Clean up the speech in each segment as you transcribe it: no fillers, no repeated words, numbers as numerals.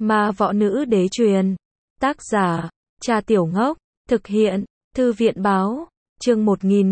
Ma võ nữ đế truyền. Tác giả, Cha Tiểu Ngốc. Thực hiện, Thư viện báo. Chương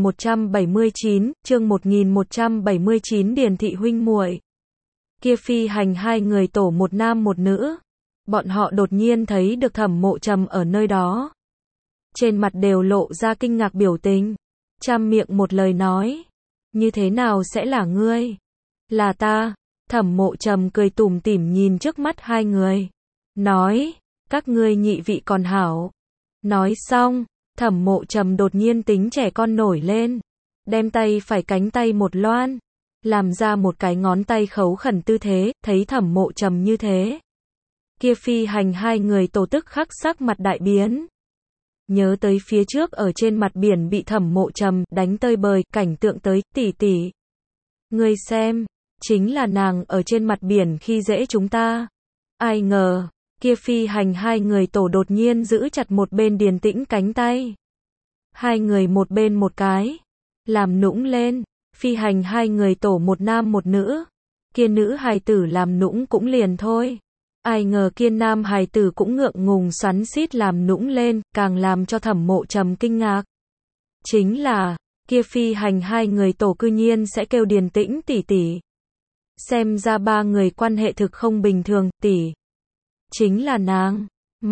1179, Điền thị huynh muội. Kia phi hành hai người tổ một nam một nữ. Bọn họ đột nhiên thấy được Thẩm Mộ Trầm ở nơi đó. Trên mặt đều lộ ra kinh ngạc biểu tình. Trăm miệng một lời nói. Như thế nào sẽ là ngươi? Là ta. Thẩm Mộ Trầm cười tủm tỉm nhìn trước mắt hai người. Nói, các ngươi nhị vị còn hảo. Nói xong, Thẩm Mộ Trầm đột nhiên tính trẻ con nổi lên. Đem tay phải cánh tay một loan. Làm ra một cái ngón tay khấu khẩn tư thế, thấy Thẩm Mộ Trầm như thế. Kia phi hành hai người tổ tức khắc sắc mặt đại biến. Nhớ tới phía trước ở trên mặt biển bị Thẩm Mộ Trầm đánh tơi bời, cảnh tượng tới, tỷ tỷ. Ngươi xem, chính là nàng ở trên mặt biển khi dễ chúng ta. Ai ngờ, kia phi hành hai người tổ đột nhiên giữ chặt một bên Điền Tĩnh cánh tay. Hai người một bên một cái, làm nũng lên, phi hành hai người tổ một nam một nữ. Kia nữ hài tử làm nũng cũng liền thôi. Ai ngờ kia nam hài tử cũng ngượng ngùng xoắn xít làm nũng lên, càng làm cho Thẩm Mộ Trầm kinh ngạc. Chính là, kia phi hành hai người tổ cư nhiên sẽ kêu Điền Tĩnh tỷ tỷ. Xem ra ba người quan hệ thực không bình thường, tỷ. Chính là nàng.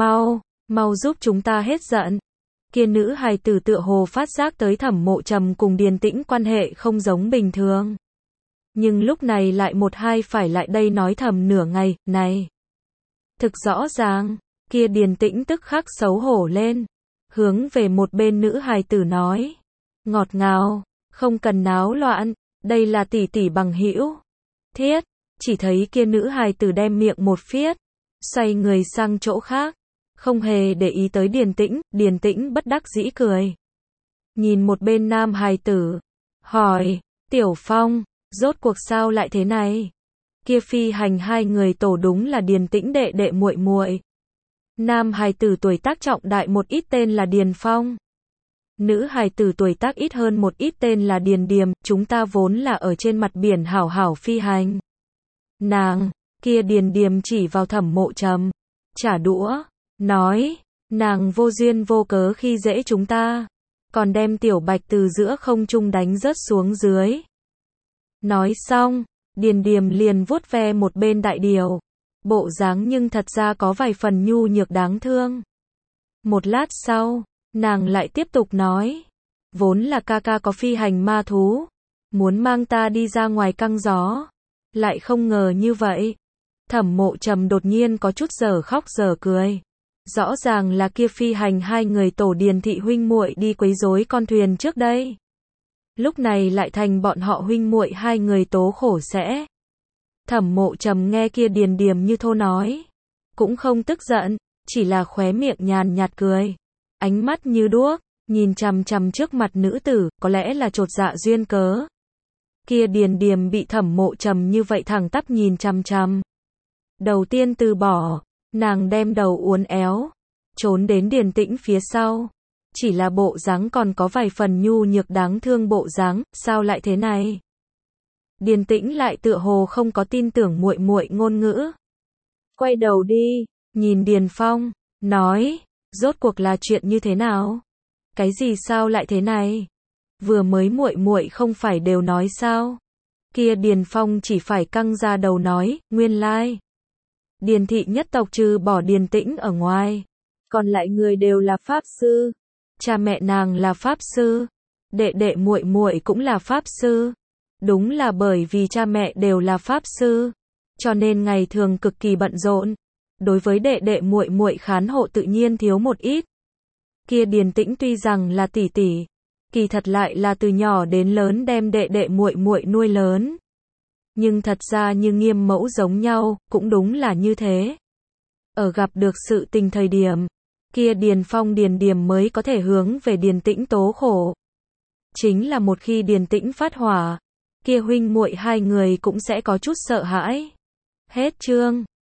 Mau giúp chúng ta hết giận. Kia nữ hài tử tựa hồ phát giác tới Thẩm Mộ Trầm cùng Điền Tĩnh quan hệ không giống bình thường. Nhưng lúc này lại một hai phải lại đây nói thầm nửa ngày, này. Thực rõ ràng, kia Điền Tĩnh tức khắc xấu hổ lên. Hướng về một bên nữ hài tử nói. Ngọt ngào, không cần náo loạn, đây là tỷ tỷ bằng hữu. Thiết, chỉ thấy kia nữ hài tử đem miệng một phiết. Xoay người sang chỗ khác. Không hề để ý tới Điền Tĩnh bất đắc dĩ cười. Nhìn một bên nam hài tử. Hỏi, Tiểu Phong, rốt cuộc sao lại thế này? Kia phi hành hai người tổ đúng là Điền Tĩnh đệ đệ muội muội. Nam hài tử tuổi tác trọng đại một ít tên là Điền Phong. Nữ hài tử tuổi tác ít hơn một ít tên là Điền Điềm. Chúng ta vốn là ở trên mặt biển hảo hảo phi hành. Nàng, kia Điền Điềm chỉ vào Thẩm Mộ Trầm. Trả đũa. Nói, nàng vô duyên vô cớ khi dễ chúng ta. Còn đem Tiểu Bạch từ giữa không trung đánh rớt xuống dưới. Nói xong, Điền Điềm liền vuốt ve một bên đại điều. Bộ dáng nhưng thật ra có vài phần nhu nhược đáng thương. Một lát sau, nàng lại tiếp tục nói. Vốn là ca ca có phi hành ma thú. Muốn mang ta đi ra ngoài căng gió. Lại không ngờ như vậy. Thẩm Mộ Trầm đột nhiên có chút dở khóc dở cười. Rõ ràng là kia phi hành hai người tổ Điền thị huynh muội đi quấy rối con thuyền trước đây. Lúc này lại thành bọn họ huynh muội hai người tố khổ sẽ. Thẩm Mộ Trầm nghe kia Điền Điềm như thô nói. Cũng không tức giận, chỉ là khóe miệng nhàn nhạt cười. Ánh mắt như đuốc, nhìn chằm chằm trước mặt nữ tử, có lẽ là chột dạ duyên cớ. Kia Điền Điềm bị Thẩm Mộ Trầm như vậy thẳng tắp nhìn chằm chằm. Đầu tiên từ bỏ, nàng đem đầu uốn éo, trốn đến Điền Tĩnh phía sau. Chỉ là bộ dáng còn có vài phần nhu nhược đáng thương bộ dáng, sao lại thế này? Điền Tĩnh lại tựa hồ không có tin tưởng muội muội ngôn ngữ. Quay đầu đi, nhìn Điền Phong, nói, rốt cuộc là chuyện như thế nào? Cái gì sao lại thế này? Vừa mới muội muội không phải đều nói sao? Kia Điền Phong chỉ phải căng ra đầu nói, nguyên lai. Điền thị nhất tộc trừ bỏ Điền Tĩnh ở ngoài. Còn lại người đều là pháp sư. Cha mẹ nàng là pháp sư. Đệ đệ muội muội cũng là pháp sư. Đúng là bởi vì cha mẹ đều là pháp sư. Cho nên ngày thường cực kỳ bận rộn. Đối với đệ đệ muội muội khán hộ tự nhiên thiếu một ít. Kia Điền Tĩnh tuy rằng là tỷ tỷ. Kỳ thật lại là từ nhỏ đến lớn đem đệ đệ muội muội nuôi lớn. Nhưng thật ra như nghiêm mẫu giống nhau, cũng đúng là như thế. Ở gặp được sự tình thời điểm, kia Điền Phong Điền Điềm mới có thể hướng về Điền Tĩnh tố khổ. Chính là một khi Điền Tĩnh phát hỏa, kia huynh muội hai người cũng sẽ có chút sợ hãi. Hết chương.